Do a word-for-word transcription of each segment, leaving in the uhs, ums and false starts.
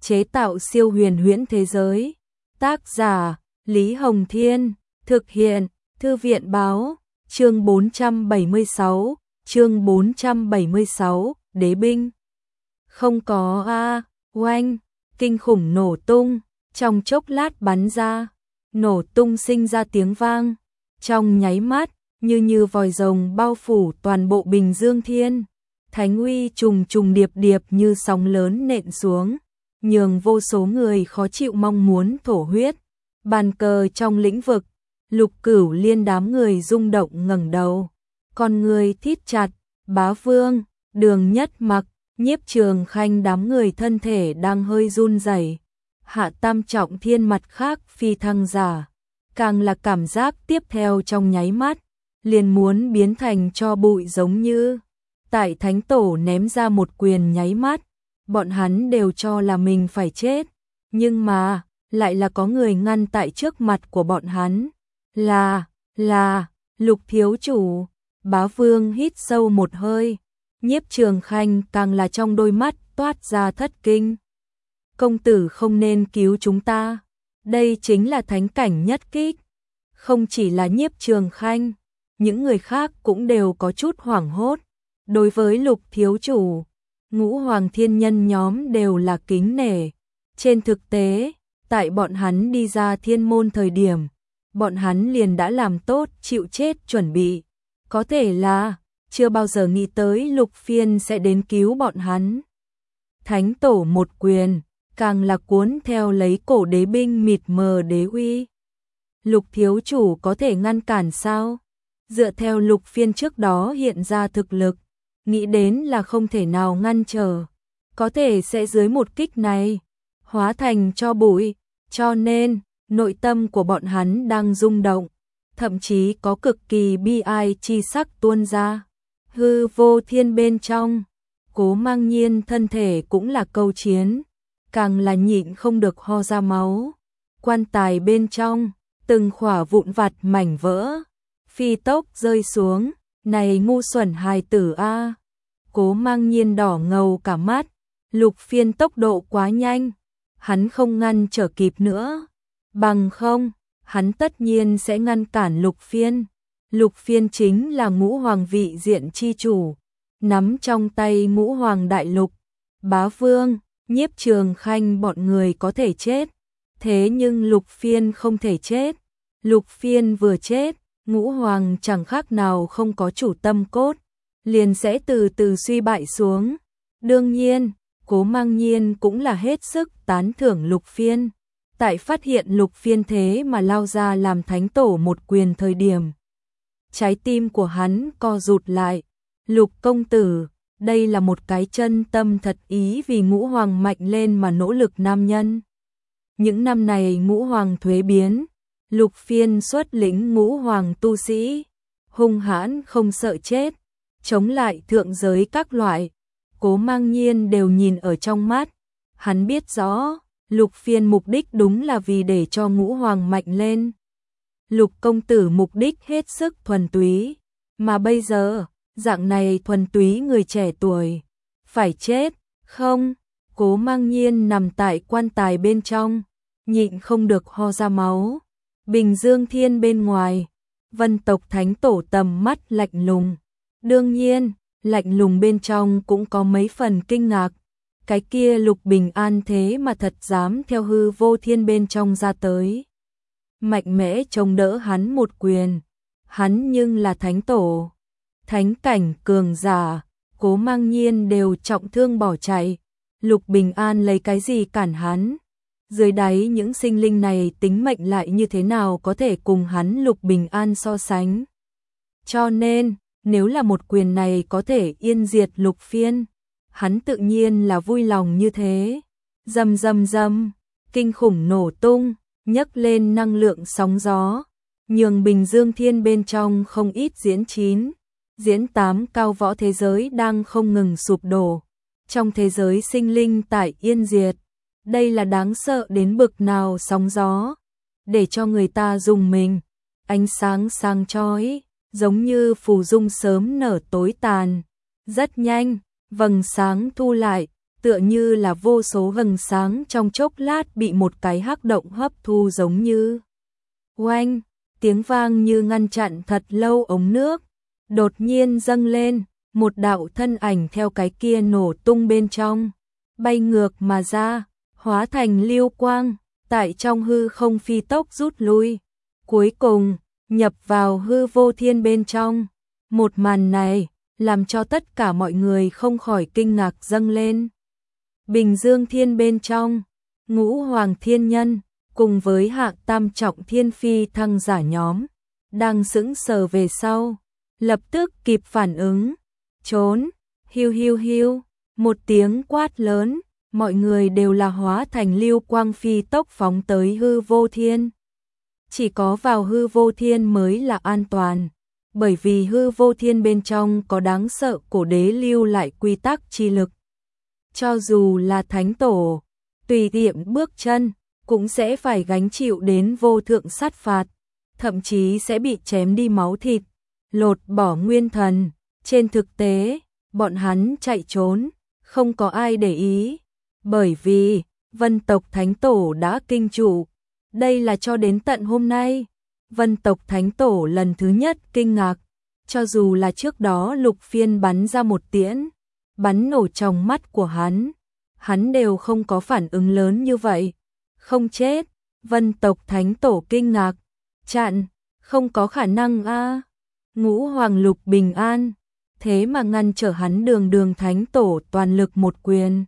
chế tạo siêu huyền huyễn thế giới. Tác giả Lý Hồng Thiên, thực hiện Thư viện Báo. Chương bốn trăm bảy mươi sáu, chương bốn trăm bảy mươi sáu, đế binh. Không có a, oanh, kinh khủng nổ tung, trong chốc lát bắn ra, nổ tung sinh ra tiếng vang, trong nháy mắt, như như vòi rồng bao phủ toàn bộ Bình Dương Thiên. Thánh uy trùng trùng điệp điệp như sóng lớn nện xuống, nhường vô số người khó chịu mong muốn thổ huyết. Bàn cờ trong lĩnh vực, Lục Cửu Liên đám người rung động ngẩng đầu, con người thít chặt, Bá Vương, Đường Nhất Mặc, Nhiếp Trường Khanh đám người thân thể đang hơi run rẩy. Hạ Tam Trọng Thiên mặt khác phi thăng giả, càng là cảm giác tiếp theo trong nháy mắt, liền muốn biến thành tro bụi, giống như tại Thánh Tổ ném ra một quyền nháy mắt, bọn hắn đều cho là mình phải chết, nhưng mà lại là có người ngăn tại trước mặt của bọn hắn. Là, là, Lục thiếu chủ. Bá Vương hít sâu một hơi, Nhiếp Trường Khanh càng là trong đôi mắt toát ra thất kinh. Công tử không nên cứu chúng ta, đây chính là thánh cảnh nhất kích. Không chỉ là Nhiếp Trường Khanh, những người khác cũng đều có chút hoảng hốt. Đối với Lục thiếu chủ, Ngũ Hoàng Thiên Nhân nhóm đều là kính nể. Trên thực tế, tại bọn hắn đi ra thiên môn thời điểm, bọn hắn liền đã làm tốt chịu chết chuẩn bị. Có thể là chưa bao giờ nghĩ tới Lục Phiên sẽ đến cứu bọn hắn. Thánh Tổ một quyền, càng là cuốn theo lấy cổ đế binh mịt mờ đế uy. Lục thiếu chủ có thể ngăn cản sao? Dựa theo Lục Phiên trước đó hiện ra thực lực, nghĩ đến là không thể nào ngăn trở. Có thể sẽ dưới một kích này hóa thành tro bụi, cho nên nội tâm của bọn hắn đang rung động, thậm chí có cực kỳ bi ai chi sắc tuôn ra. Hư vô thiên bên trong, Cố Mang Nhiên thân thể cũng là câu chiến, càng là nhịn không được ho ra máu. Quan tài bên trong, từng khỏa vụn vặt mảnh vỡ phi tốc rơi xuống. Này ngu xuẩn hài tử a. Cố Mang Nhiên đỏ ngầu cả mắt, Lục Phiên tốc độ quá nhanh, hắn không ngăn trở kịp nữa. Bằng không, hắn tất nhiên sẽ ngăn cản Lục Phiên. Lục Phiên chính là Ngũ Hoàng vị diện chi chủ, nắm trong tay Ngũ Hoàng đại lục. Bá Vương, Nhiếp Trường Khanh bọn người có thể chết, thế nhưng Lục Phiên không thể chết. Lục Phiên vừa chết, Ngũ Hoàng chẳng khác nào không có chủ tâm cốt, liền sẽ từ từ suy bại xuống. Đương nhiên, Cố Mang Nhiên cũng là hết sức tán thưởng Lục Phiên. Tại phát hiện Lục Phiên thế mà lao ra làm Thánh Tổ một quyền thời điểm, trái tim của hắn co rụt lại. Lục công tử, đây là một cái chân tâm thật ý vì Ngũ Hoàng mạnh lên mà nỗ lực nam nhân. Những năm này Ngũ Hoàng thuế biến, Lục Phiên xuất lĩnh Ngũ Hoàng tu sĩ, hung hãn không sợ chết, chống lại thượng giới các loại. Cố Mang Nhiên đều nhìn ở trong mắt, hắn biết rõ, Lục Phiên mục đích đúng là vì để cho Ngũ Hoàng mạnh lên. Lục công tử mục đích hết sức thuần túy, mà bây giờ, dạng này thuần túy người trẻ tuổi, phải chết, không? Cố Mang Nhiên nằm tại quan tài bên trong, nhịn không được ho ra máu. Bình Dương Thiên bên ngoài, Vân tộc Thánh Tổ tầm mắt lạnh lùng. Đương nhiên, lạnh lùng bên trong cũng có mấy phần kinh ngạc. Cái kia Lục Bình An thế mà thật dám theo hư vô thiên bên trong ra tới, mạnh mẽ chống đỡ hắn một quyền. Hắn nhưng là Thánh Tổ, thánh cảnh cường giả. Cố Mang Nhiên đều trọng thương bỏ chạy, Lục Bình An lấy cái gì cản hắn? Dưới đáy những sinh linh này tính mệnh lại như thế nào có thể cùng hắn Lục Bình An so sánh? Cho nên, nếu là một quyền này có thể yên diệt Lục Phiên, hắn tự nhiên là vui lòng như thế. Rầm rầm rầm, kinh khủng nổ tung, nhấc lên năng lượng sóng gió, nhường Bình Dương Thiên bên trong không ít diễn chín, diễn tám cao võ thế giới đang không ngừng sụp đổ. Trong thế giới sinh linh tại yên diệt, đây là đáng sợ đến bực nào sóng gió, để cho người ta rùng mình. Ánh sáng sáng chói, giống như phù dung sớm nở tối tàn. Rất nhanh, vầng sáng thu lại, tựa như là vô số vầng sáng trong chốc lát bị một cái hắc động hấp thu giống như. Oanh, tiếng vang như ngăn chặn thật lâu ống nước, đột nhiên dâng lên, một đạo thân ảnh theo cái kia nổ tung bên trong, bay ngược mà ra, hóa thành lưu quang, tại trong hư không phi tốc rút lui, cuối cùng nhập vào hư vô thiên bên trong. Một màn này làm cho tất cả mọi người không khỏi kinh ngạc dâng lên. Bình Dương Thiên bên trong, Ngũ Hoàng Thiên Nhân cùng với Hạ Tam Trọng Thiên Phi thăng giả nhóm đang sững sờ về sau, lập tức kịp phản ứng, trốn, hiu hiu hiu, một tiếng quát lớn, mọi người đều là hóa thành lưu quang phi tốc phóng tới hư vô thiên. Chỉ có vào hư vô thiên mới là an toàn, bởi vì hư vô thiên bên trong có đáng sợ cổ đế lưu lại quy tắc chi lực. Cho dù là thánh tổ, tùy tiện bước chân, cũng sẽ phải gánh chịu đến vô thượng sát phạt, thậm chí sẽ bị chém đi máu thịt, lột bỏ nguyên thần. Trên thực tế, bọn hắn chạy trốn, không có ai để ý, bởi vì Vân tộc Thánh Tổ đã kinh trụ. Đây là cho đến tận hôm nay, Vân tộc Thánh Tổ lần thứ nhất kinh ngạc, cho dù là trước đó Lục Phiên bắn ra một tiễn, bắn nổ trong mắt của hắn, hắn đều không có phản ứng lớn như vậy. Không chết, Vân tộc Thánh Tổ kinh ngạc, chặn, không có khả năng a. Ngũ Hoàng Lục bình an, thế mà ngăn trở hắn đường đường Thánh Tổ toàn lực một quyền.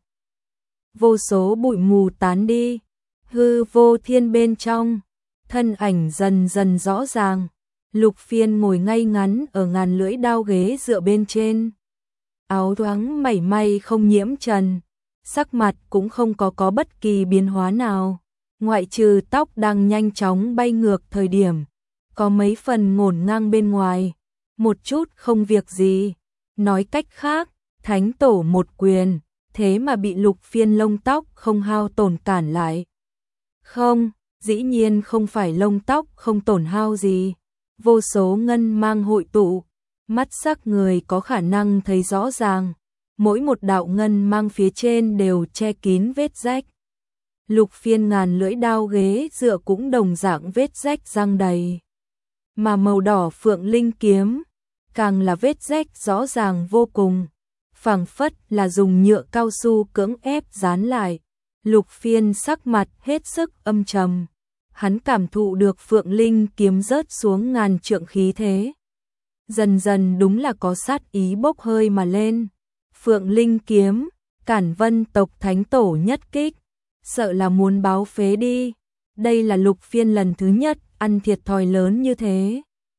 Vô số bụi mù tán đi, hư vô thiên bên trong, thân ảnh dần dần rõ ràng. Lục Phiên ngồi ngay ngắn ở ngàn lưỡi đao ghế dựa bên trên, áo thoáng mảy may không nhiễm trần, sắc mặt cũng không có có bất kỳ biến hóa nào, ngoại trừ tóc đang nhanh chóng bay ngược thời điểm, có mấy phần ngổn ngang bên ngoài, một chút không việc gì. Nói cách khác, Thánh Tổ một quyền, thế mà bị Lục Phiên lông tóc không hao tổn cản lại. Không, dĩ nhiên không phải lông tóc không tổn hao gì, vô số ngân mang hội tụ, mắt sắc người có khả năng thấy rõ ràng, mỗi một đạo ngân mang phía trên đều che kín vết rách. Lục Phiên ngàn lưỡi đao ghế dựa cũng đồng dạng vết rách răng đầy, mà màu đỏ phượng linh kiếm càng là vết rách rõ ràng vô cùng, phảng phất là dùng nhựa cao su cưỡng ép dán lại. Lục Phiên sắc mặt hết sức âm trầm, hắn cảm thụ được phượng linh kiếm rớt xuống ngàn trượng khí thế, dần dần đúng là có sát ý bốc hơi mà lên. Phượng linh kiếm, cản Vân tộc Thánh Tổ nhất kích, sợ là muốn báo phế đi. Đây là Lục Phiên lần thứ nhất ăn thiệt thòi lớn như thế.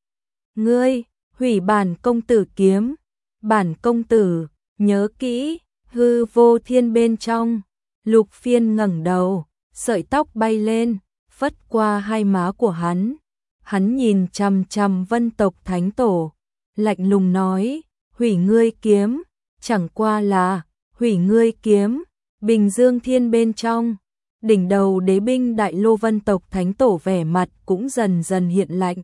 Ngươi, hủy bản công tử kiếm, bản công tử, nhớ kỹ, hư vô thiên bên trong. Lục Phiên ngẩng đầu, sợi tóc bay lên, phất qua hai má của hắn. Hắn nhìn chằm chằm Vân tộc Thánh Tổ, lạnh lùng nói, hủy ngươi kiếm, chẳng qua là, hủy ngươi kiếm. Bình Dương Thiên bên trong, đỉnh đầu đế binh đại lô Vân tộc Thánh Tổ vẻ mặt cũng dần dần hiện lạnh.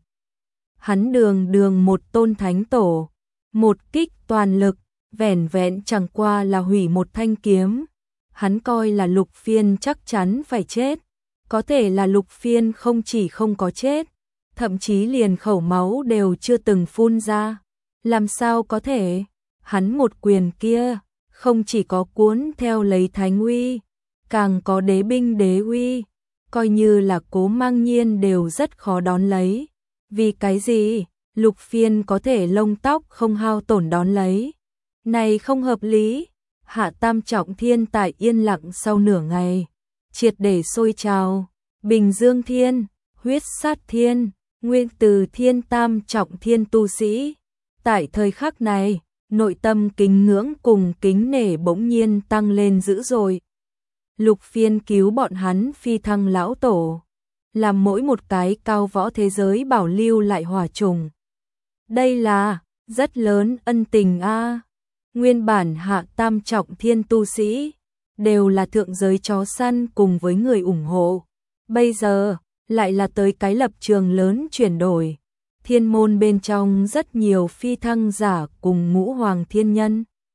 Hắn đường đường một tôn Thánh Tổ, một kích toàn lực, vẻn vẹn chẳng qua là hủy một thanh kiếm. Hắn coi là Lục Phiên chắc chắn phải chết, có thể là Lục Phiên không chỉ không có chết, thậm chí liền khẩu máu đều chưa từng phun ra. Làm sao có thể? Hắn một quyền kia, không chỉ có cuốn theo lấy thánh uy, càng có đế binh đế uy, coi như là Cố Mang Nhiên đều rất khó đón lấy. Vì cái gì? Lục Phiên có thể lông tóc không hao tổn đón lấy. Này không hợp lý. Hạ Tam Trọng Thiên tại yên lặng sau nửa ngày, triệt để sôi trào. Bình Dương Thiên, Huyết Sát Thiên, Nguyên Từ Thiên Tam Trọng Thiên tu sĩ. Tại thời khắc này, nội tâm kính ngưỡng cùng kính nể bỗng nhiên tăng lên dữ dội. Lục Phiên cứu bọn hắn phi thăng lão tổ, làm mỗi một cái cao võ thế giới bảo lưu lại hỏa trùng. Đây là rất lớn ân tình a. Nguyên bản Hạ Tam Trọng Thiên tu sĩ đều là thượng giới chó săn cùng với người ủng hộ, bây giờ lại là tới cái lập trường lớn chuyển đổi. Thiên môn bên trong rất nhiều phi thăng giả cùng Ngũ Hoàng Thiên Nhân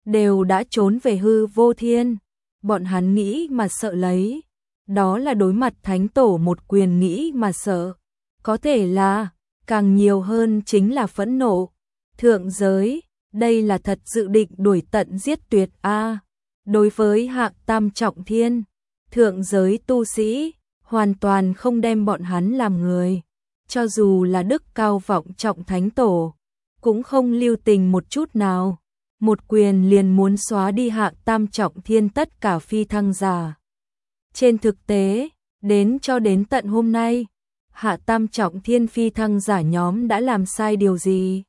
đều đã trốn về hư vô thiên. Bọn hắn nghĩ mà sợ lấy, đó là đối mặt thánh tổ một quyền nghĩ mà sợ. Có thể là, càng nhiều hơn chính là phẫn nộ. Thượng giới, đây là thật dự định đuổi tận giết tuyệt a. Đối với Hạ Tam Trọng Thiên, thượng giới tu sĩ hoàn toàn không đem bọn hắn làm người. Cho dù là đức cao vọng trọng thánh tổ, cũng không lưu tình một chút nào. Một quyền liền muốn xóa đi Hạ Tam Trọng Thiên tất cả phi thăng giả. Trên thực tế, đến cho đến tận hôm nay, Hạ Tam Trọng Thiên phi thăng giả nhóm đã làm sai điều gì?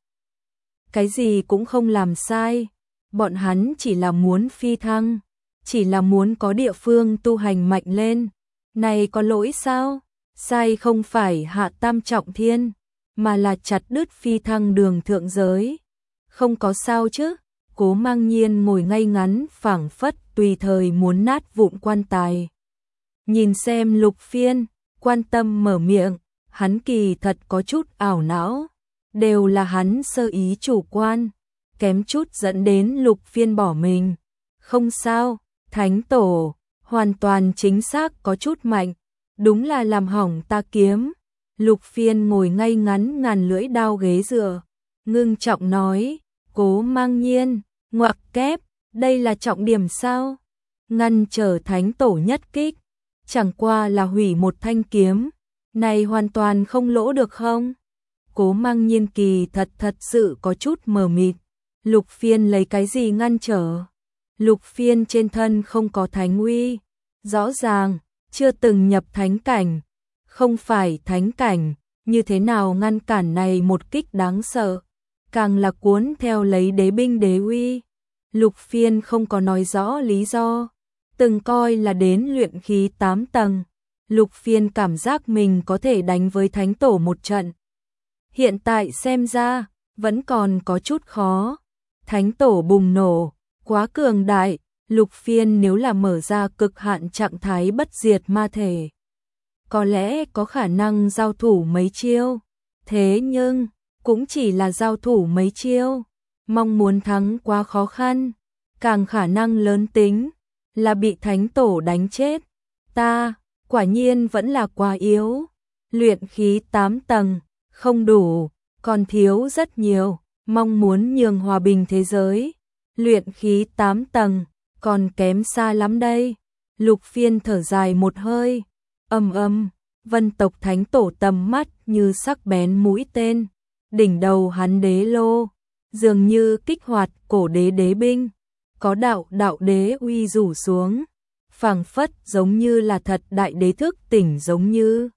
Cái gì cũng không làm sai, bọn hắn chỉ là muốn phi thăng, chỉ là muốn có địa phương tu hành mạnh lên. Này có lỗi sao? Sai không phải Hạ Tam Trọng Thiên, mà là chặt đứt phi thăng đường thượng giới. Không có sao chứ? Cố Mang Nhiên ngồi ngay ngắn phảng phất tùy thời muốn nát vụn quan tài. Nhìn xem Lục Phiên, quan tâm mở miệng, hắn kỳ thật có chút ảo não. Đều là hắn sơ ý chủ quan, kém chút dẫn đến Lục Phiên bỏ mình. Không sao, thánh tổ, hoàn toàn chính xác có chút mạnh, đúng là làm hỏng ta kiếm. Lục Phiên ngồi ngay ngắn ngàn lưỡi đao ghế dựa, ngưng trọng nói, Cố Mang Nhiên, ngoặc kép, đây là trọng điểm sao? Ngăn trở thánh tổ nhất kích, chẳng qua là hủy một thanh kiếm, này hoàn toàn không lỗ được không? Cố Mang Nhiên kỳ thật thật sự có chút mờ mịt. Lục Phiên lấy cái gì ngăn trở? Lục Phiên trên thân không có thánh uy, rõ ràng chưa từng nhập thánh cảnh, không phải thánh cảnh, như thế nào ngăn cản này một kích đáng sợ, càng là cuốn theo lấy đế binh đế uy. Lục Phiên không có nói rõ lý do, từng coi là đến luyện khí tám tầng. Lục Phiên cảm giác mình có thể đánh với thánh tổ một trận. Hiện tại xem ra, vẫn còn có chút khó. Thánh tổ bùng nổ, quá cường đại, Lục Phiên nếu là mở ra cực hạn trạng thái bất diệt ma thể, có lẽ có khả năng giao thủ mấy chiêu. Thế nhưng, cũng chỉ là giao thủ mấy chiêu, mong muốn thắng quá khó khăn, càng khả năng lớn tính là bị thánh tổ đánh chết. Ta, quả nhiên vẫn là quá yếu. Luyện khí tám tầng, không đủ, còn thiếu rất nhiều, mong muốn nhường hòa bình thế giới. Luyện khí tám tầng, còn kém xa lắm đây. Lục Phiên thở dài một hơi, ầm ầm, Vân tộc thánh tổ tầm mắt như sắc bén mũi tên, đỉnh đầu hắn đế lô, dường như kích hoạt cổ đế đế binh, có đạo đạo đế uy rủ xuống, phảng phất giống như là thật đại đế thức tỉnh giống như.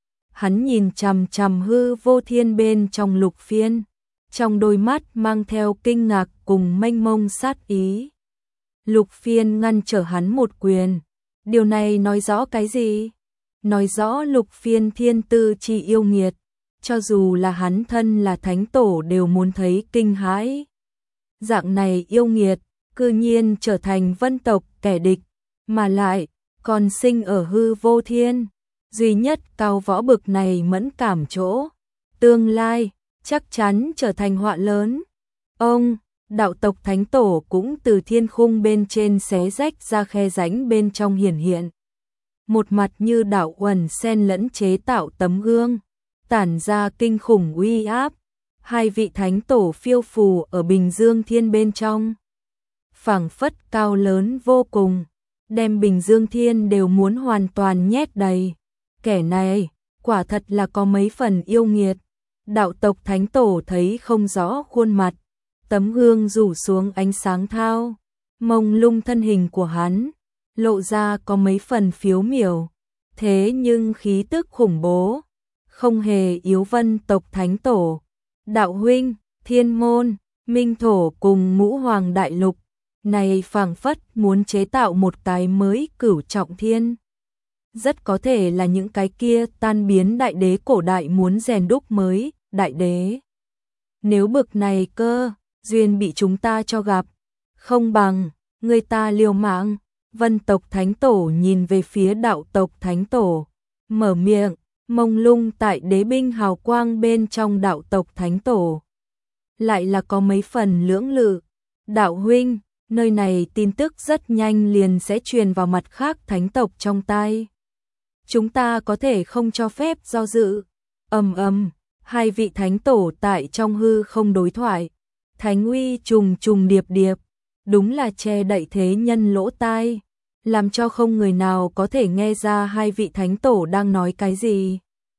Hắn nhìn chằm chằm hư vô thiên bên trong Lục Phiên, trong đôi mắt mang theo kinh ngạc cùng mênh mông sát ý. Lục Phiên ngăn trở hắn một quyền, điều này nói rõ cái gì? Nói rõ Lục Phiên thiên tư chi yêu nghiệt, cho dù là hắn thân là thánh tổ đều muốn thấy kinh hãi. Dạng này yêu nghiệt, cư nhiên trở thành Vân tộc kẻ địch, mà lại còn sinh ở hư vô thiên. Duy nhất cao võ bực này mẫn cảm chỗ, tương lai chắc chắn trở thành họa lớn. Ông, đạo tộc thánh tổ cũng từ thiên khung bên trên xé rách ra khe rãnh bên trong hiển hiện. Một mặt như đạo uẩn xen lẫn chế tạo tấm gương, tản ra kinh khủng uy áp. Hai vị thánh tổ phiêu phù ở Bình Dương Thiên bên trong, phảng phất cao lớn vô cùng, đem Bình Dương Thiên đều muốn hoàn toàn nhét đầy. Kẻ này, quả thật là có mấy phần yêu nghiệt. Đạo tộc thánh tổ thấy không rõ khuôn mặt, tấm gương rủ xuống ánh sáng thao, mông lung thân hình của hắn, lộ ra có mấy phần phiếu miểu, thế nhưng khí tức khủng bố, không hề yếu Vân tộc thánh tổ. Đạo huynh, thiên môn, minh thổ cùng ngũ hoàng đại lục, này phảng phất muốn chế tạo một cái mới cửu trọng thiên. Rất có thể là những cái kia tan biến đại đế cổ đại muốn rèn đúc mới, đại đế. Nếu bực này cơ, duyên bị chúng ta cho gặp, không bằng, người ta liều mạng. Vân tộc thánh tổ nhìn về phía đạo tộc thánh tổ, mở miệng, mông lung tại đế binh hào quang bên trong đạo tộc thánh tổ. Lại là có mấy phần lưỡng lự. Đạo huynh, Nơi này tin tức rất nhanh liền sẽ truyền vào mặt khác thánh tộc trong tai. Chúng ta có thể không cho phép do dự. Ầm ầm, hai vị thánh tổ tại trong hư không đối thoại. Thánh uy trùng trùng điệp điệp, đúng là che đậy thế nhân lỗ tai, làm cho không người nào có thể nghe ra hai vị thánh tổ đang nói cái gì.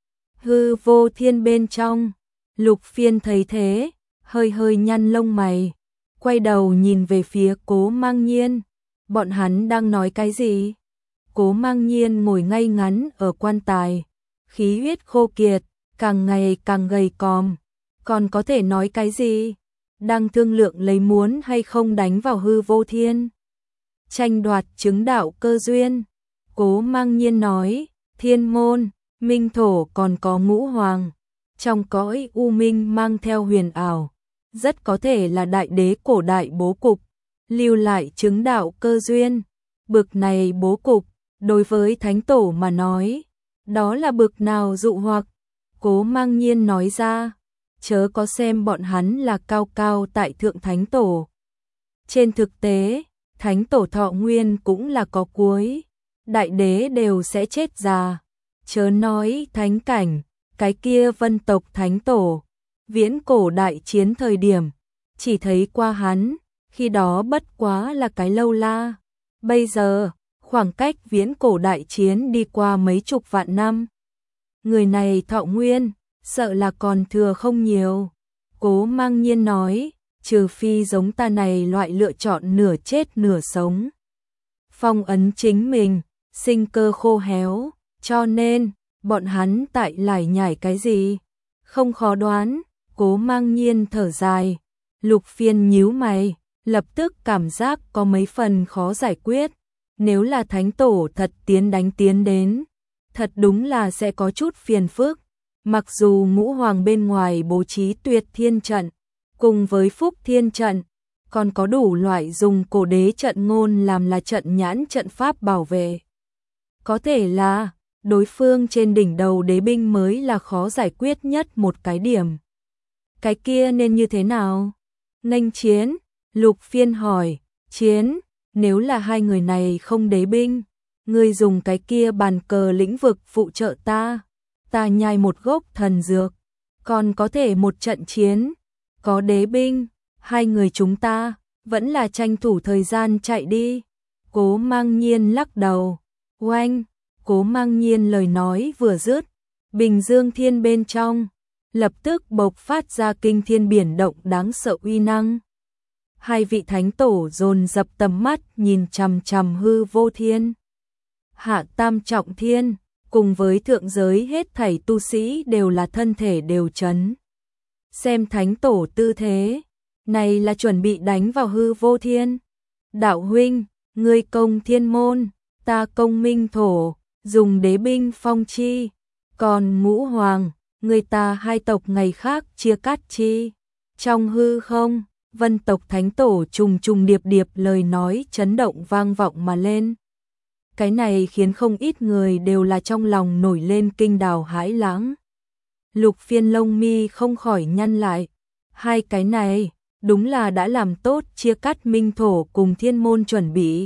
Hư vô thiên bên trong, Lục Phiên thấy thế, hơi hơi nhăn lông mày, quay đầu nhìn về phía Cố Mang Nhiên, bọn hắn đang nói cái gì? Cố Mang Nhiên ngồi ngay ngắn ở quan tài, khí huyết khô kiệt, càng ngày càng gầy còm, còn có thể nói cái gì? Đang thương lượng lấy muốn hay không đánh vào hư vô thiên. Tranh đoạt chứng đạo cơ duyên. Cố Mang Nhiên nói, thiên môn, minh thổ còn có ngũ hoàng. Trong cõi u minh mang theo huyền ảo, rất có thể là đại đế cổ đại bố cục, lưu lại chứng đạo cơ duyên. Bực này bố cục, đối với thánh tổ mà nói, đó là bực nào dụ hoặc. Cố Mang Nhiên nói ra, chớ có xem bọn hắn là cao cao tại thượng thánh tổ. Trên thực tế, thánh tổ thọ nguyên cũng là có cuối, đại đế đều sẽ chết già. Chớ nói thánh cảnh, cái kia vân tộc thánh tổ, viễn cổ đại chiến thời điểm, chỉ thấy qua hắn, khi đó bất quá là cái lâu la. Bây giờ, khoảng cách viễn cổ đại chiến đi qua mấy chục vạn năm. Người này thọ nguyên, sợ là còn thừa không nhiều. Cố Mang Nhiên nói, trừ phi giống ta này loại lựa chọn nửa chết nửa sống. Phong ấn chính mình, sinh cơ khô héo, cho nên, bọn hắn tại lải nhải cái gì? Không khó đoán, Cố Mang Nhiên thở dài. Lục Phiên nhíu mày, lập tức cảm giác có mấy phần khó giải quyết. Nếu là thánh tổ thật tiến đánh tiến đến, thật đúng là sẽ có chút phiền phức. Mặc dù ngũ hoàng bên ngoài bố trí tuyệt thiên trận, cùng với phúc thiên trận, còn có đủ loại dùng cổ đế trận ngôn làm là trận nhãn trận pháp bảo vệ. Có thể là, đối phương trên đỉnh đầu đế binh mới là khó giải quyết nhất một cái điểm. Cái kia nên như thế nào? Nghênh chiến, Lục Phiên hỏi, chiến, nếu là hai người này không đế binh, ngươi dùng cái kia bàn cờ lĩnh vực phụ trợ ta, ta nhai một gốc thần dược, còn có thể một trận chiến, có đế binh, hai người chúng ta, vẫn là tranh thủ thời gian chạy đi. Cố Mang Nhiên lắc đầu, oanh, Cố Mang Nhiên lời nói vừa dứt, Bình Dương Thiên bên trong, lập tức bộc phát ra kinh thiên biển động đáng sợ uy năng. Hai vị thánh tổ dồn dập tầm mắt nhìn chằm chằm hư vô thiên. Hạ tam trọng thiên, cùng với thượng giới hết thảy tu sĩ đều là thân thể đều chấn. Xem thánh tổ tư thế, này là chuẩn bị đánh vào hư vô thiên. Đạo huynh, ngươi công thiên môn, ta công minh thổ, dùng đế binh phong chi. Còn ngũ hoàng, người ta hai tộc ngày khác chia cắt chi. Trong hư không, vân tộc thánh tổ trùng trùng điệp điệp lời nói chấn động vang vọng mà lên. Cái này khiến không ít người đều là trong lòng nổi lên kinh đào hãi lãng. Lục Phiên lông mi không khỏi nhăn lại. Hai cái này, đúng là đã làm tốt chia cắt minh thổ cùng thiên môn chuẩn bị.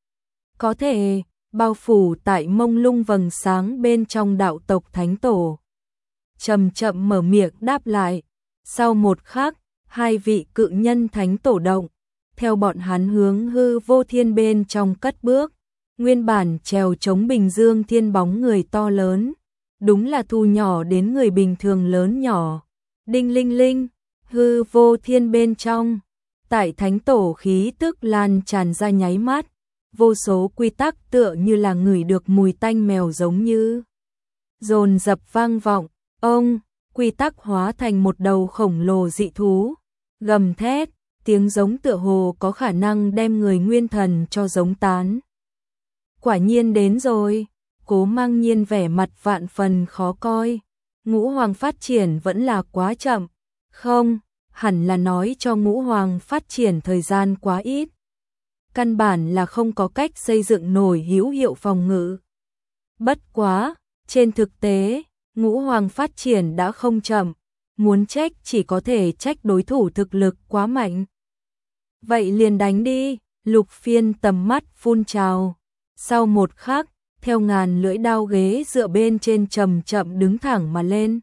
Có thể, bao phủ tại mông lung vầng sáng bên trong đạo tộc thánh tổ. Chậm chậm mở miệng đáp lại. Sau một khắc, hai vị cự nhân thánh tổ động, theo bọn hắn hướng hư vô thiên bên trong cất bước. Nguyên bản trèo chống Bình Dương Thiên bóng người to lớn, đúng là thu nhỏ đến người bình thường lớn nhỏ. Đinh linh linh, hư vô thiên bên trong, tại thánh tổ khí tức lan tràn ra nháy mắt, vô số quy tắc tựa như là ngửi được mùi tanh mèo giống như dồn dập vang vọng. Ông, quy tắc hóa thành một đầu khổng lồ dị thú, gầm thét, tiếng giống tựa hồ có khả năng đem người nguyên thần cho giống tán. Quả nhiên đến rồi, Cố Mang Nhiên vẻ mặt vạn phần khó coi. Ngũ hoàng phát triển vẫn là quá chậm. Không, hẳn là nói cho ngũ hoàng phát triển thời gian quá ít. Căn bản là không có cách xây dựng nổi hữu hiệu phòng ngự. Bất quá, trên thực tế, ngũ hoàng phát triển đã không chậm. Muốn trách chỉ có thể trách đối thủ thực lực quá mạnh. Vậy liền đánh đi, Lục Phiên tầm mắt phun trào. Sau một khắc, theo ngàn lưỡi đao ghế dựa bên trên chậm chậm đứng thẳng mà lên.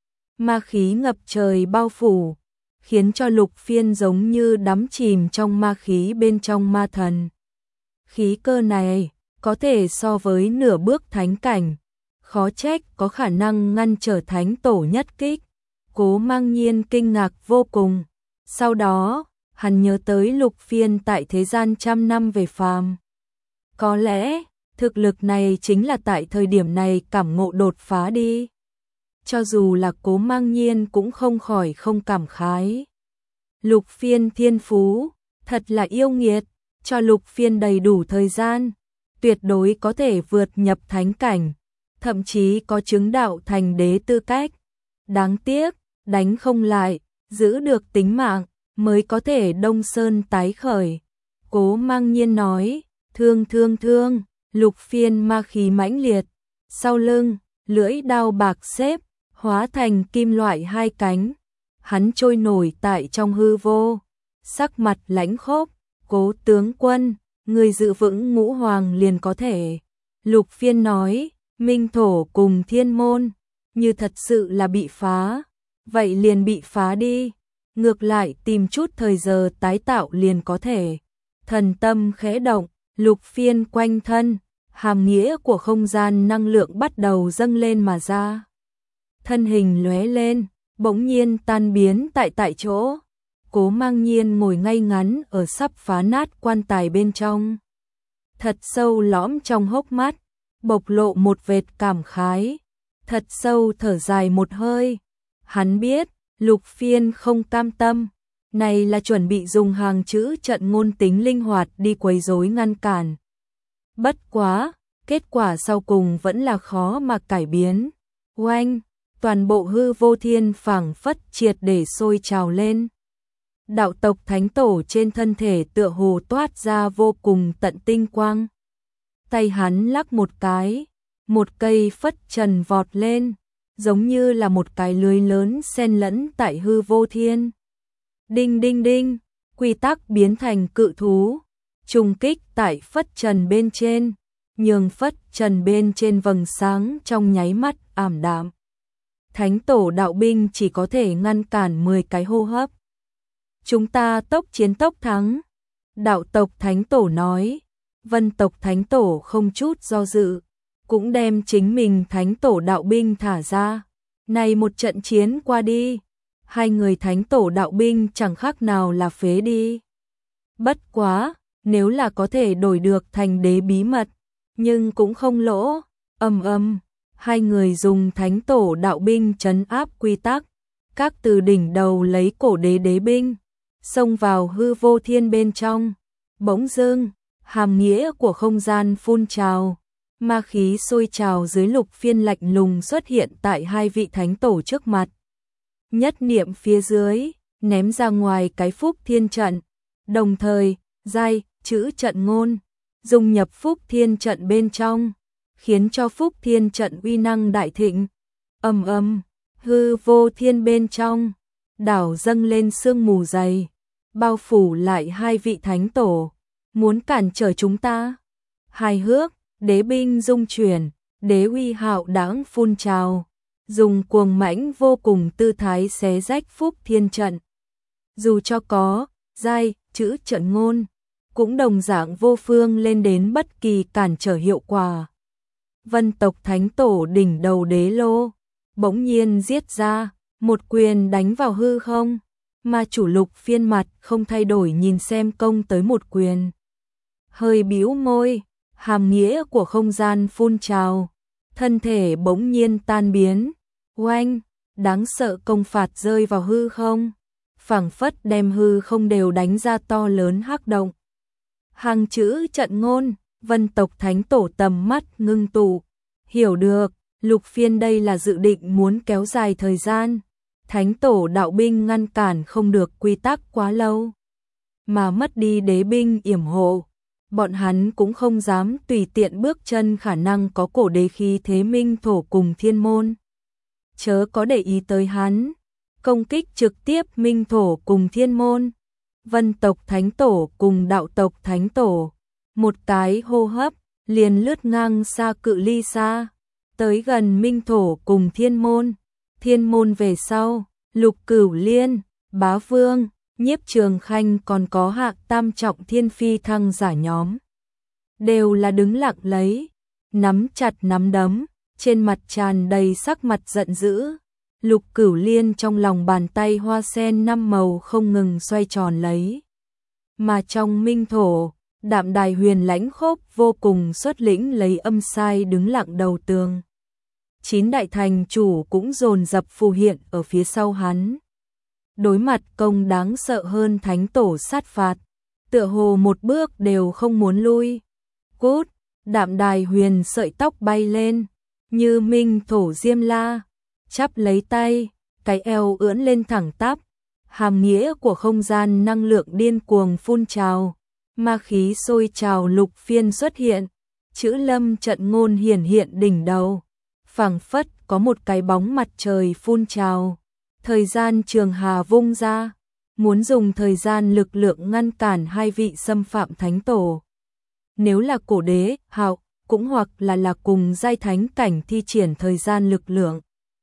Ma khí ngập trời bao phủ, khiến cho Lục Phiên giống như đắm chìm trong ma khí bên trong ma thần. Khí cơ này có thể so với nửa bước thánh cảnh, khó trách có khả năng ngăn trở thánh tổ nhất kích. Cố Mang Nhiên kinh ngạc vô cùng. Sau đó, hắn nhớ tới Lục Phiên tại thế gian trăm năm về phàm. Có lẽ, thực lực này chính là tại thời điểm này cảm ngộ đột phá đi. Cho dù là Cố Mang Nhiên cũng không khỏi không cảm khái. Lục Phiên thiên phú, thật là yêu nghiệt, cho Lục Phiên đầy đủ thời gian, tuyệt đối có thể vượt nhập thánh cảnh, thậm chí có chứng đạo thành đế tư cách. Đáng tiếc, đánh không lại, giữ được tính mạng, mới có thể Đông Sơn tái khởi. Cố Mang Nhiên nói, thương thương thương, Lục Phiên ma khí mãnh liệt, sau lưng, lưỡi đao bạc xếp, hóa thành kim loại hai cánh. Hắn trôi nổi tại trong hư vô, sắc mặt lãnh khốc. Cố tướng quân, người giữ vững ngũ hoàng liền có thể. Lục Phiên nói, minh thổ cùng thiên môn, như thật sự là bị phá, vậy liền bị phá đi. Ngược lại tìm chút thời giờ tái tạo liền có thể. Thần tâm khẽ động, Lục Phiên quanh thân, hàm nghĩa của không gian năng lượng bắt đầu dâng lên mà ra. Thân hình lóe lên, bỗng nhiên tan biến tại tại chỗ. Cố Mang Nhiên ngồi ngay ngắn ở sắp phá nát quan tài bên trong. Thật sâu lõm trong hốc mắt, bộc lộ một vệt cảm khái. Thật sâu thở dài một hơi. Hắn biết, Lục Phiên không cam tâm. Này là chuẩn bị dùng hàng chữ trận ngôn tính linh hoạt đi quấy rối ngăn cản. Bất quá, kết quả sau cùng vẫn là khó mà cải biến. Oanh, toàn bộ hư vô thiên phảng phất triệt để sôi trào lên. Đạo tộc thánh tổ trên thân thể tựa hồ toát ra vô cùng tận tinh quang. Tay hắn lắc một cái, một cây phất trần vọt lên, giống như là một cái lưới lớn xen lẫn tại hư vô thiên. Đinh đinh đinh, quy tắc biến thành cự thú, trùng kích tại phất trần bên trên, nhường phất trần bên trên vầng sáng trong nháy mắt ảm đạm. Thánh tổ đạo binh chỉ có thể ngăn cản mười cái hô hấp. Chúng ta tốc chiến tốc thắng. Đạo tộc thánh tổ nói. Vân tộc thánh tổ không chút do dự, cũng đem chính mình thánh tổ đạo binh thả ra. Này một trận chiến qua đi, hai người thánh tổ đạo binh chẳng khác nào là phế đi. Bất quá, nếu là có thể đổi được thành đế bí mật, nhưng cũng không lỗ. Ầm ầm, hai người dùng thánh tổ đạo binh trấn áp quy tắc, các từ đỉnh đầu lấy cổ đế đế binh, xông vào hư vô thiên bên trong. Bỗng dưng, hàm nghĩa của không gian phun trào, ma khí sôi trào dưới Lục Phiên lạnh lùng xuất hiện tại hai vị thánh tổ trước mặt. Nhất niệm phía dưới, ném ra ngoài cái phúc thiên trận, đồng thời, giai, chữ trận ngôn, dùng nhập phúc thiên trận bên trong, khiến cho phúc thiên trận uy năng đại thịnh. Ầm ầm, hư vô thiên bên trong, đảo dâng lên sương mù dày, bao phủ lại hai vị thánh tổ, muốn cản trở chúng ta. Hài hước, đế binh dung chuyển, đế uy hạo đãng phun trào, dùng cuồng mãnh vô cùng tư thái xé rách phúc thiên trận. Dù cho có, giai, chữ trận ngôn, cũng đồng dạng vô phương lên đến bất kỳ cản trở hiệu quả. Vân tộc thánh tổ đỉnh đầu đế lô, bỗng nhiên giết ra, một quyền đánh vào hư không, mà chủ Lục Phiên mặt không thay đổi nhìn xem công tới một quyền. Hơi bĩu môi, hàm nghĩa của không gian phun trào, thân thể bỗng nhiên tan biến. Oanh, đáng sợ công phạt rơi vào hư không, phảng phất đem hư không đều đánh ra to lớn hắc động. Hàng chữ trận ngôn, Vân tộc thánh tổ tầm mắt ngưng tụ, hiểu được, Lục Phiên đây là dự định muốn kéo dài thời gian. Thánh tổ đạo binh ngăn cản không được quy tắc quá lâu, mà mất đi đế binh yểm hộ, bọn hắn cũng không dám tùy tiện bước chân khả năng có cổ đế khí thế minh thổ cùng thiên môn. Chớ có để ý tới hắn, công kích trực tiếp minh thổ cùng thiên môn. Vân tộc thánh tổ cùng đạo tộc thánh tổ, một cái hô hấp, liền lướt ngang xa cự ly xa, tới gần Minh thổ cùng Thiên môn. Thiên môn về sau, Lục Cửu Liên, Bá Vương, Nhiếp Trường Khanh còn có Hạc Tam trọng thiên phi thăng giả nhóm, đều là đứng lặng lấy, nắm chặt nắm đấm, trên mặt tràn đầy sắc mặt giận dữ. Lục Cửu Liên trong lòng bàn tay hoa sen năm màu không ngừng xoay tròn lấy. Mà trong Minh thổ, Đạm Đài Huyền lãnh khốc vô cùng xuất lĩnh lấy âm sai đứng lặng đầu tường. Chín đại thành chủ cũng dồn dập phù hiện ở phía sau hắn. Đối mặt công đáng sợ hơn thánh tổ sát phạt, tựa hồ một bước đều không muốn lui. Cút, Đạm Đài Huyền sợi tóc bay lên, như Minh thổ diêm la, chắp lấy tay, cái eo ưỡn lên thẳng tắp, hàm nghĩa của không gian năng lượng điên cuồng phun trào, ma khí sôi trào lục phiên xuất hiện, chữ lâm trận ngôn hiển hiện đỉnh đầu, phảng phất có một cái bóng mặt trời phun trào, thời gian trường hà vung ra, muốn dùng thời gian lực lượng ngăn cản hai vị xâm phạm thánh tổ. Nếu là cổ đế, hạo, cũng hoặc là là cùng giai thánh cảnh thi triển thời gian lực lượng,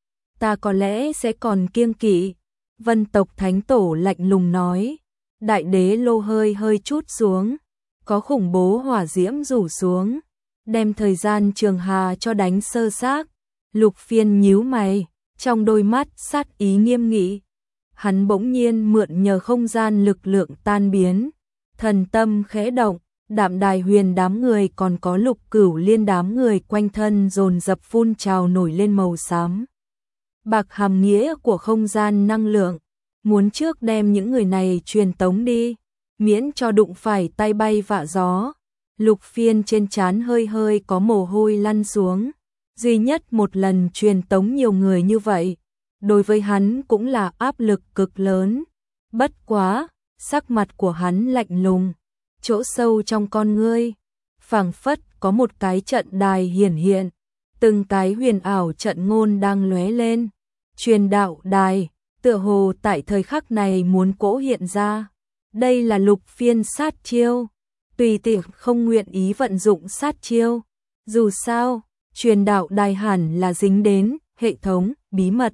ta có lẽ sẽ còn kiêng kỵ. Vân tộc thánh tổ lạnh lùng nói, đại đế lô hơi hơi chút xuống, có khủng bố hỏa diễm rủ xuống, đem thời gian trường hà cho đánh sơ xác. Lục phiên nhíu mày, trong đôi mắt sát ý nghiêm nghị. Hắn bỗng nhiên mượn nhờ không gian lực lượng tan biến, thần tâm khẽ động, Đạm Đài Huyền đám người còn có Lục Cửu Liên đám người quanh thân dồn dập phun trào nổi lên màu xám bạc hàm nghĩa của không gian năng lượng, muốn trước đem những người này truyền tống đi, miễn cho đụng phải tay bay vạ gió. Lục phiên trên trán hơi hơi có mồ hôi lăn xuống, duy nhất một lần truyền tống nhiều người như vậy, đối với hắn cũng là áp lực cực lớn. Bất quá, sắc mặt của hắn lạnh lùng, chỗ sâu trong con ngươi, phảng phất có một cái trận đài hiển hiện, từng cái huyền ảo trận ngôn đang lóe lên. Truyền đạo đài, tựa hồ tại thời khắc này muốn cỗ hiện ra. Đây là lục phiên sát chiêu, tùy tiện không nguyện ý vận dụng sát chiêu. Dù sao, truyền đạo đài hẳn là dính đến hệ thống bí mật.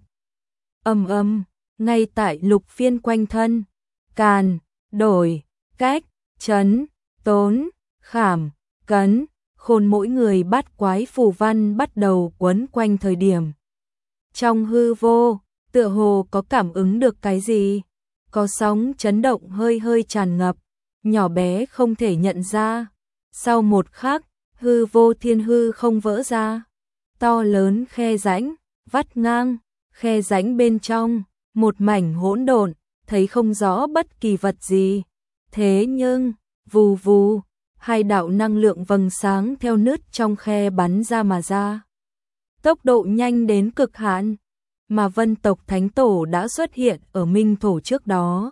Âm âm, ngay tại lục phiên quanh thân, càn, đổi, cách, chấn, tốn, khảm, cấn, khôn mỗi người bát quái phù văn bắt đầu quấn quanh thời điểm. Trong hư vô, tựa hồ có cảm ứng được cái gì, có sóng chấn động hơi hơi tràn ngập, nhỏ bé không thể nhận ra. Sau một khắc, hư vô thiên hư không vỡ ra, to lớn khe rãnh, vắt ngang, khe rãnh bên trong, một mảnh hỗn độn, thấy không rõ bất kỳ vật gì. Thế nhưng, vù vù, hai đạo năng lượng vầng sáng theo nứt trong khe bắn ra mà ra. Tốc độ nhanh đến cực hạn, mà Vân tộc thánh tổ đã xuất hiện ở Minh thổ trước đó.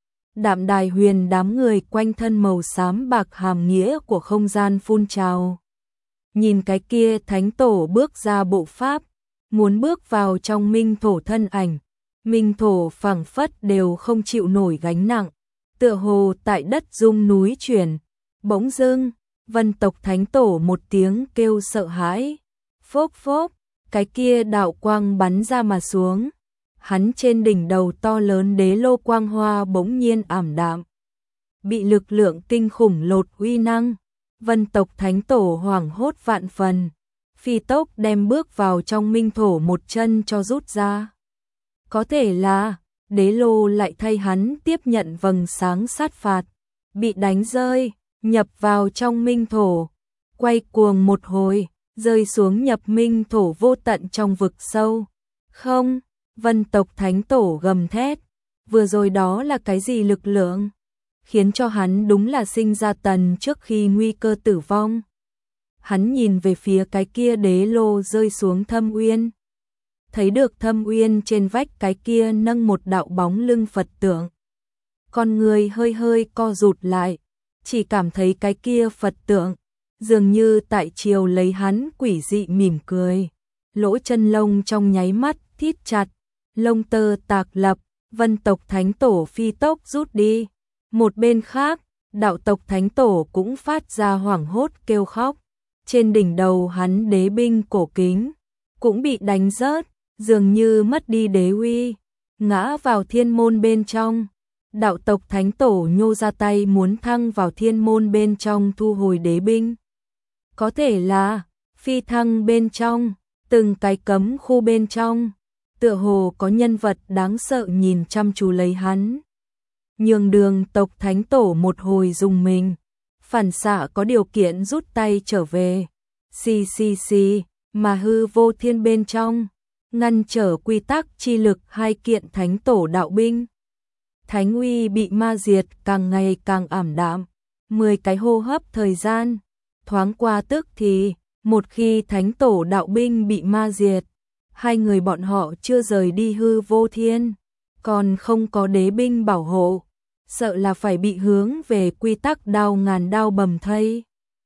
Đạm Đài Huyền đám người quanh thân màu xám bạc hàm nghĩa của không gian phun trào. Nhìn cái kia thánh tổ bước ra bộ pháp, muốn bước vào trong Minh thổ thân ảnh, Minh thổ phảng phất đều không chịu nổi gánh nặng, tựa hồ tại đất rung núi chuyển. Bỗng dưng, Vân tộc thánh tổ một tiếng kêu sợ hãi, phốc phốc, cái kia đạo quang bắn ra mà xuống. Hắn trên đỉnh đầu to lớn đế lô quang hoa bỗng nhiên ảm đạm, bị lực lượng kinh khủng lột uy năng. Vân tộc thánh tổ hoảng hốt vạn phần, phi tốc đem bước vào trong Minh thổ một chân cho rút ra. Có thể là đế lô lại thay hắn tiếp nhận vầng sáng sát phạt, bị đánh rơi, nhập vào trong Minh thổ, quay cuồng một hồi, rơi xuống nhập Minh thổ vô tận trong vực sâu. Không, Vân tộc thánh tổ gầm thét, vừa rồi đó là cái gì lực lượng, khiến cho hắn đúng là sinh ra tần trước khi nguy cơ tử vong. Hắn nhìn về phía cái kia đế lô rơi xuống thâm uyên, thấy được thâm uyên trên vách cái kia nâng một đạo bóng lưng Phật tượng. Con người hơi hơi co rụt lại, chỉ cảm thấy cái kia Phật tượng dường như tại chiều lấy hắn quỷ dị mỉm cười. Lỗ chân lông trong nháy mắt thít chặt, lông tơ tạc lập. Vân tộc thánh tổ phi tốc rút đi, Một bên khác, đạo tộc thánh tổ cũng phát ra hoảng hốt kêu khóc. Trên đỉnh đầu hắn đế binh cổ kính cũng bị đánh rớt, dường như mất đi đế uy, ngã vào thiên môn bên trong. Đạo tộc thánh tổ nhô ra tay muốn thăng vào thiên môn bên trong thu hồi đế binh. Có thể là phi thăng bên trong, từng cái cấm khu bên trong, tựa hồ có nhân vật đáng sợ nhìn chăm chú lấy hắn. Nhường đường tộc thánh tổ một hồi dùng mình, phản xạ có điều kiện rút tay trở về. Xì xì xì, mà hư vô thiên bên trong, ngăn trở quy tắc chi lực hai kiện thánh tổ đạo binh. Thánh uy bị ma diệt càng ngày càng ảm đạm, mười cái hô hấp thời gian, thoáng qua tức thì, một khi thánh tổ đạo binh bị ma diệt, hai người bọn họ chưa rời đi hư vô thiên, còn không có đế binh bảo hộ, sợ là phải bị hướng về quy tắc đao ngàn đao bầm thây.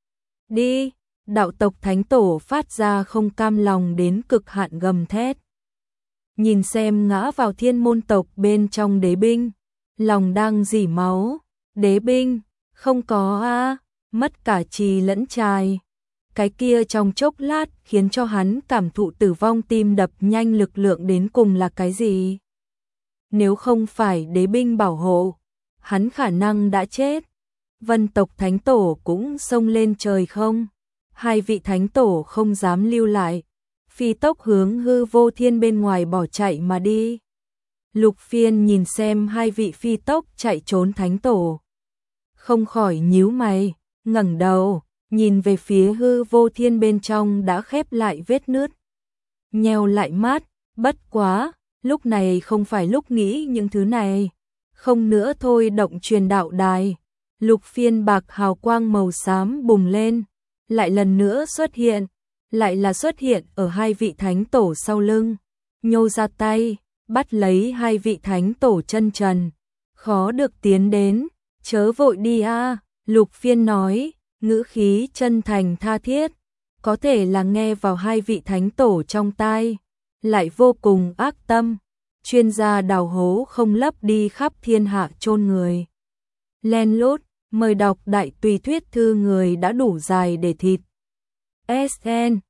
Đi, đạo tộc thánh tổ phát ra không cam lòng đến cực hạn gầm thét. Nhìn xem ngã vào thiên môn tộc bên trong đế binh, lòng đang rỉ máu, đế binh, không có a, mất cả trì lẫn trài. Cái kia trong chốc lát khiến cho hắn cảm thụ tử vong tim đập nhanh lực lượng đến cùng là cái gì? Nếu không phải đế binh bảo hộ, hắn khả năng đã chết. Vân tộc thánh tổ cũng xông lên trời không? Hai vị thánh tổ không dám lưu lại, phi tốc hướng hư vô thiên bên ngoài bỏ chạy mà đi. Lục Phiên nhìn xem hai vị phi tốc chạy trốn thánh tổ, không khỏi nhíu mày, ngẩng đầu, nhìn về phía hư vô thiên bên trong đã khép lại vết nứt. Nheo lại mắt, bất quá, lúc này không phải lúc nghĩ những thứ này. Không nữa thôi động truyền đạo đài. Lục Phiên bạc hào quang màu xám bùng lên, lại lần nữa xuất hiện, lại là xuất hiện ở hai vị thánh tổ sau lưng, nhô ra tay, bắt lấy hai vị thánh tổ chân trần, khó được tiến đến, chớ vội đi a. Lục Phiên nói, ngữ khí chân thành tha thiết, có thể là nghe vào hai vị thánh tổ trong tai, lại vô cùng ác tâm, chuyên gia đào hố không lấp đi khắp thiên hạ chôn người. Len lút, mời đọc đại tùy thuyết thư người đã đủ dài để thịt. ét en